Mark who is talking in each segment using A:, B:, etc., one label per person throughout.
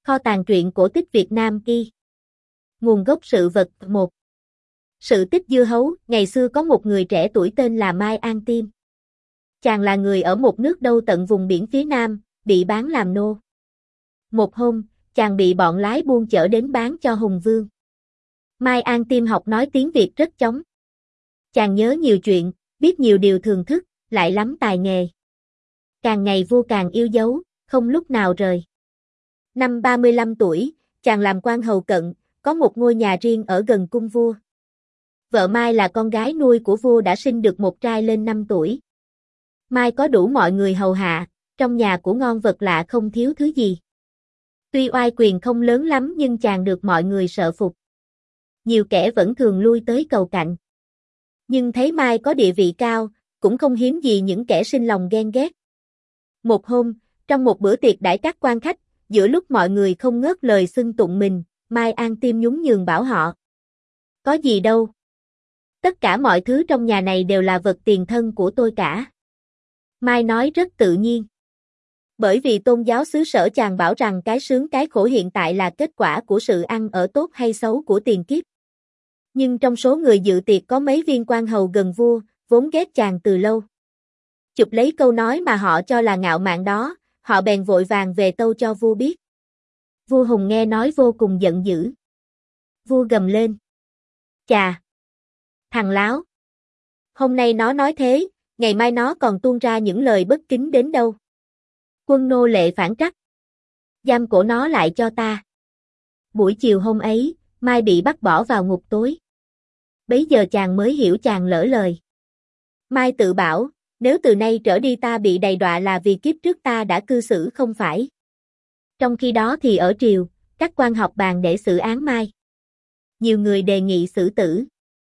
A: Kho tàng truyện cổ tích Việt Nam ghi. Nguồn gốc sự vật 1. Sự tích dưa hấu. Ngày xưa có một người trẻ tuổi tên là Mai An Tiêm. Chàng là người ở một nước đâu tận vùng biển phía Nam, bị bán làm nô. Một hôm, chàng bị bọn lái buôn chở đến bán cho Hùng Vương. Mai An Tiêm học nói tiếng Việt rất chóng. Chàng nhớ nhiều chuyện, biết nhiều điều thường thức, lại lắm tài nghề. Càng ngày vua càng yêu dấu, không lúc nào rời. Năm 35 tuổi, chàng làm quan hầu cận, có một ngôi nhà riêng ở gần cung vua. Vợ Mai là con gái nuôi của vua đã sinh được một trai lên 5 tuổi. Mai có đủ mọi người hầu hạ, trong nhà của ngon vật lạ không thiếu thứ gì. Tuy oai quyền không lớn lắm nhưng chàng được mọi người sợ phục. Nhiều kẻ vẫn thường lui tới cầu cạnh. Nhưng thấy Mai có địa vị cao, cũng không hiếm gì những kẻ sinh lòng ghen ghét. Một hôm, trong một bữa tiệc đãi các quan khách, giữa lúc mọi người không ngớt lời xưng tụng mình, Mai An Tiêm nhún nhường bảo họ. Có gì đâu. Tất cả mọi thứ trong nhà này đều là vật tiền thân của tôi cả. Mai nói rất tự nhiên. Bởi vì tôn giáo xứ sở chàng bảo rằng cái sướng cái khổ hiện tại là kết quả của sự ăn ở tốt hay xấu của tiền kiếp. Nhưng trong số người dự tiệc có mấy viên quan hầu gần vua, vốn ghét chàng từ lâu. Chụp lấy câu nói mà họ cho là ngạo mạn đó, họ bèn vội vàng về tâu cho vua biết. Vua Hùng nghe nói vô cùng giận dữ. Vua gầm lên. Chà! Thằng láo! Hôm nay nó nói thế, ngày mai nó còn tuôn ra những lời bất kính đến đâu. Quân nô lệ phản trắc. Giam cổ nó lại cho ta. Buổi chiều hôm ấy, Mai bị bắt bỏ vào ngục tối. Bấy giờ chàng mới hiểu chàng lỡ lời. Mai tự bảo, nếu từ nay trở đi ta bị đầy đọa là vì kiếp trước ta đã cư xử không phải. Trong khi đó thì ở triều, các quan họp bàn để xử án Mai. Nhiều người đề nghị xử tử.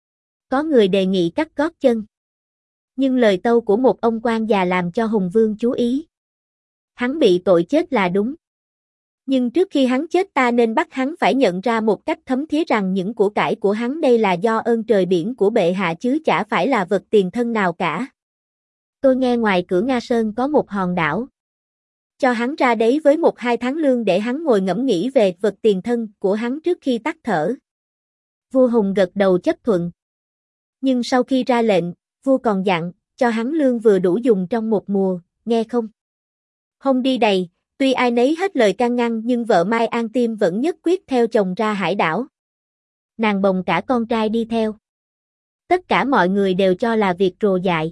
A: Có người đề nghị cắt gót chân. Nhưng lời tâu của một ông quan già làm cho Hùng Vương chú ý. Hắn bị tội chết là đúng. Nhưng trước khi hắn chết ta nên bắt hắn phải nhận ra một cách thấm thía rằng những của cải của hắn đây là do ơn trời biển của bệ hạ chứ chả phải là vật tiền thân nào cả. Tôi nghe ngoài cửa Nga Sơn có một hòn đảo. Cho hắn ra đấy với 1-2 tháng lương để hắn ngồi ngẫm nghĩ về vật tiền thân của hắn trước khi tắt thở. Vua Hùng gật đầu chấp thuận. Nhưng sau khi ra lệnh, vua còn dặn, cho hắn lương vừa đủ dùng trong một mùa, nghe không? Hôm đi đầy, tuy ai nấy hết lời can ngăn nhưng vợ Mai An Tiêm vẫn nhất quyết theo chồng ra hải đảo. Nàng bồng cả con trai đi theo. Tất cả mọi người đều cho là việc rồ dại.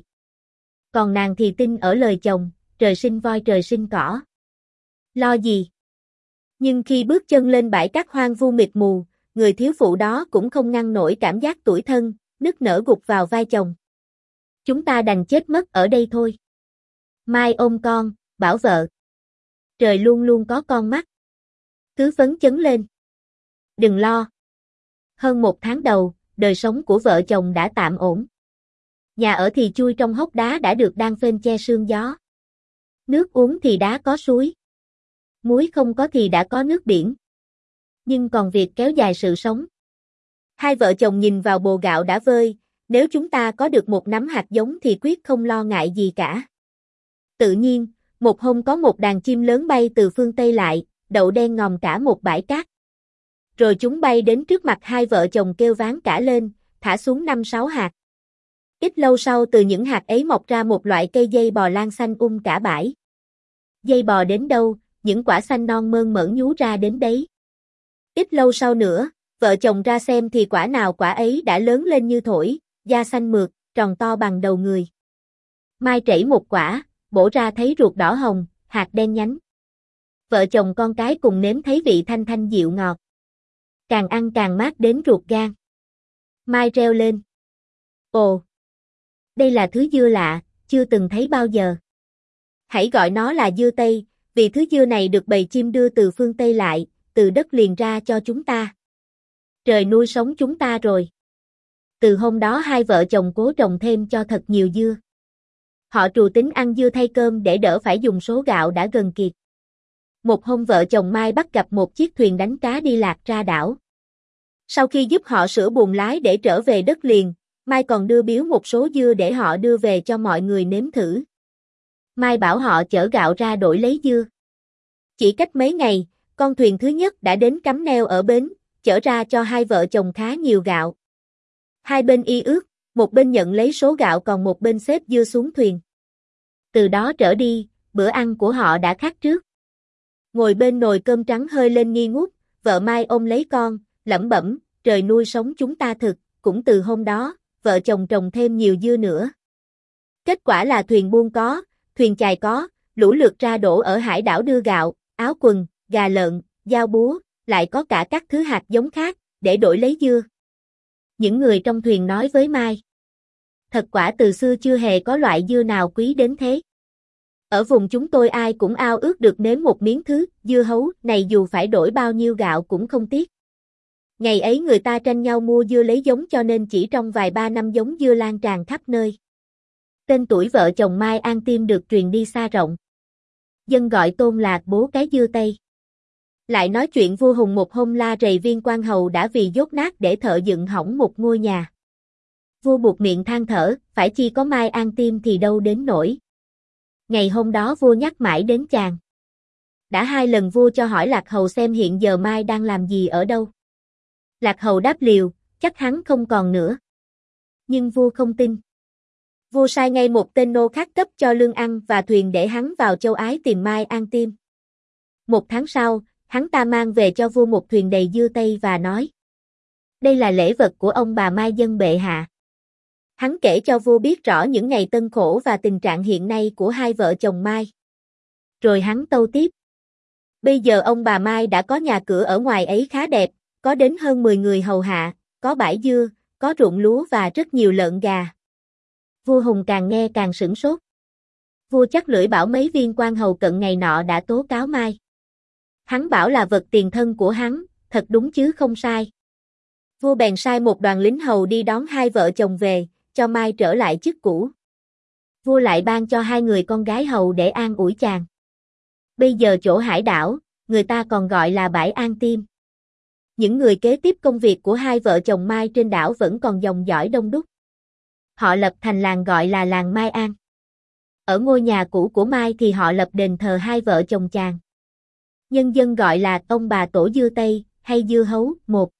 A: Còn nàng thì tin ở lời chồng, trời sinh voi trời sinh cỏ. Lo gì? Nhưng khi bước chân lên bãi cát hoang vu mịt mù, người thiếu phụ đó cũng không ngăn nổi cảm giác tủi thân, nức nở gục vào vai chồng. Chúng ta đành chết mất ở đây thôi. Mai ôm con, bảo vợ. Trời luôn luôn có con mắt. Cứ phấn chấn lên. Đừng lo. Hơn 1 tháng đầu, đời sống của vợ chồng đã tạm ổn. Nhà ở thì chui trong hốc đá đã được đan phên che sương gió. Nước uống thì đã có suối. Muối không có thì đã có nước biển. Nhưng còn việc kéo dài sự sống. Hai vợ chồng nhìn vào bồ gạo đã vơi, nếu chúng ta có được một nắm hạt giống thì quyết không lo ngại gì cả. Tự nhiên, một hôm có một đàn chim lớn bay từ phương Tây lại, đậu đen ngòm cả một bãi cát. Rồi chúng bay đến trước mặt hai vợ chồng kêu váng cả lên, thả xuống 5-6 hạt. Ít lâu sau từ những hạt ấy mọc ra một loại cây dây bò lan xanh cả bãi. Dây bò đến đâu, những quả xanh non mơn mởn nhú ra đến đấy. Ít lâu sau nữa, vợ chồng ra xem thì quả nào quả ấy đã lớn lên như thổi, da xanh mượt, tròn to bằng đầu người. Mai trẩy một quả, bổ ra thấy ruột đỏ hồng, hạt đen nhánh. Vợ chồng con cái cùng nếm thấy vị thanh thanh dịu ngọt. Càng ăn càng mát đến ruột gan. Mai reo lên. Ồ! Đây là thứ dưa lạ, chưa từng thấy bao giờ. Hãy gọi nó là dưa Tây, vì thứ dưa này được bầy chim đưa từ phương Tây lại, từ đất liền ra cho chúng ta. Trời nuôi sống chúng ta rồi. Từ hôm đó hai vợ chồng cố trồng thêm cho thật nhiều dưa. Họ trù tính ăn dưa thay cơm để đỡ phải dùng số gạo đã gần kiệt. Một hôm vợ chồng Mai bắt gặp một chiếc thuyền đánh cá đi lạc ra đảo. Sau khi giúp họ sửa buồng lái để trở về đất liền, Mai còn đưa biếu một số dưa để họ đưa về cho mọi người nếm thử. Mai bảo họ chở gạo ra đổi lấy dưa. Chỉ cách mấy ngày, Con thuyền thứ nhất đã đến cắm neo ở bến, chở ra cho hai vợ chồng khá nhiều gạo. Hai bên y ước, một bên nhận lấy số gạo còn một bên xếp dưa xuống thuyền. Từ đó trở đi, bữa ăn của họ đã khác trước. Ngồi bên nồi cơm trắng hơi lên nghi ngút, vợ Mai ôm lấy con, lẩm bẩm, trời nuôi sống chúng ta thực, cũng từ hôm đó, vợ chồng trồng thêm nhiều dưa nữa. Kết quả là thuyền buôn có, thuyền chài có, lũ lượt ra đổ ở hải đảo đưa gạo, áo quần, gà lợn, dao búa, lại có cả các thứ hạt giống khác, để đổi lấy dưa. Những người trong thuyền nói với Mai. Thật quả từ xưa chưa hề có loại dưa nào quý đến thế. Ở vùng chúng tôi ai cũng ao ước được nếm một miếng thứ dưa hấu này dù phải đổi bao nhiêu gạo cũng không tiếc. Ngày ấy người ta tranh nhau mua dưa lấy giống cho nên chỉ trong vài ba năm giống dưa lan tràn khắp nơi. Tên tuổi vợ chồng Mai An Tiêm được truyền đi xa rộng. Dân gọi Tôn là bố cái dưa Tây. Lại nói chuyện vua Hùng một hôm la rầy Viên Quan Hầu đã vì dốt nát để thợ dựng hỏng một ngôi nhà. Vua buộc miệng than thở, phải chi có Mai An Tiêm thì đâu đến nổi. Ngày hôm đó vua nhắc mãi đến chàng. Đã 2 lần vua cho hỏi Lạc Hầu xem hiện giờ Mai đang làm gì ở đâu. Lạc Hầu đáp liều, chắc hắn không còn nữa. Nhưng vua không tin. Vua sai ngay một tên nô khác cấp cho lương ăn và thuyền để hắn vào châu Ái tìm Mai An Tiêm. 1 tháng sau, hắn ta mang về cho vua một thuyền đầy dưa Tây và nói. Đây là lễ vật của ông bà Mai dân bệ hạ. Hắn kể cho vua biết rõ những ngày tân khổ và tình trạng hiện nay của hai vợ chồng Mai. Rồi hắn tâu tiếp. Bây giờ ông bà Mai đã có nhà cửa ở ngoài ấy khá đẹp, có đến hơn 10 người hầu hạ, có bãi dưa, có ruộng lúa và rất nhiều lợn gà. Vua Hùng càng nghe càng sửng sốt. Vua chắc lưỡi bảo mấy viên quan hầu cận ngày nọ đã tố cáo Mai. Hắn bảo là vật tiền thân của hắn, thật đúng chứ không sai. Vua bèn sai một đoàn lính hầu đi đón hai vợ chồng về, cho Mai trở lại chức cũ. Vua lại ban cho 2 người con gái hầu để an ủi chàng. Bây giờ chỗ hải đảo, người ta còn gọi là bãi An Tiêm. Những người kế tiếp công việc của hai vợ chồng Mai trên đảo vẫn còn dòng dõi đông đúc. Họ lập thành làng gọi là làng Mai An. Ở ngôi nhà cũ của Mai thì họ lập đền thờ hai vợ chồng chàng. Nhân dân gọi là ông bà tổ dưa Tây hay dưa hấu. 1.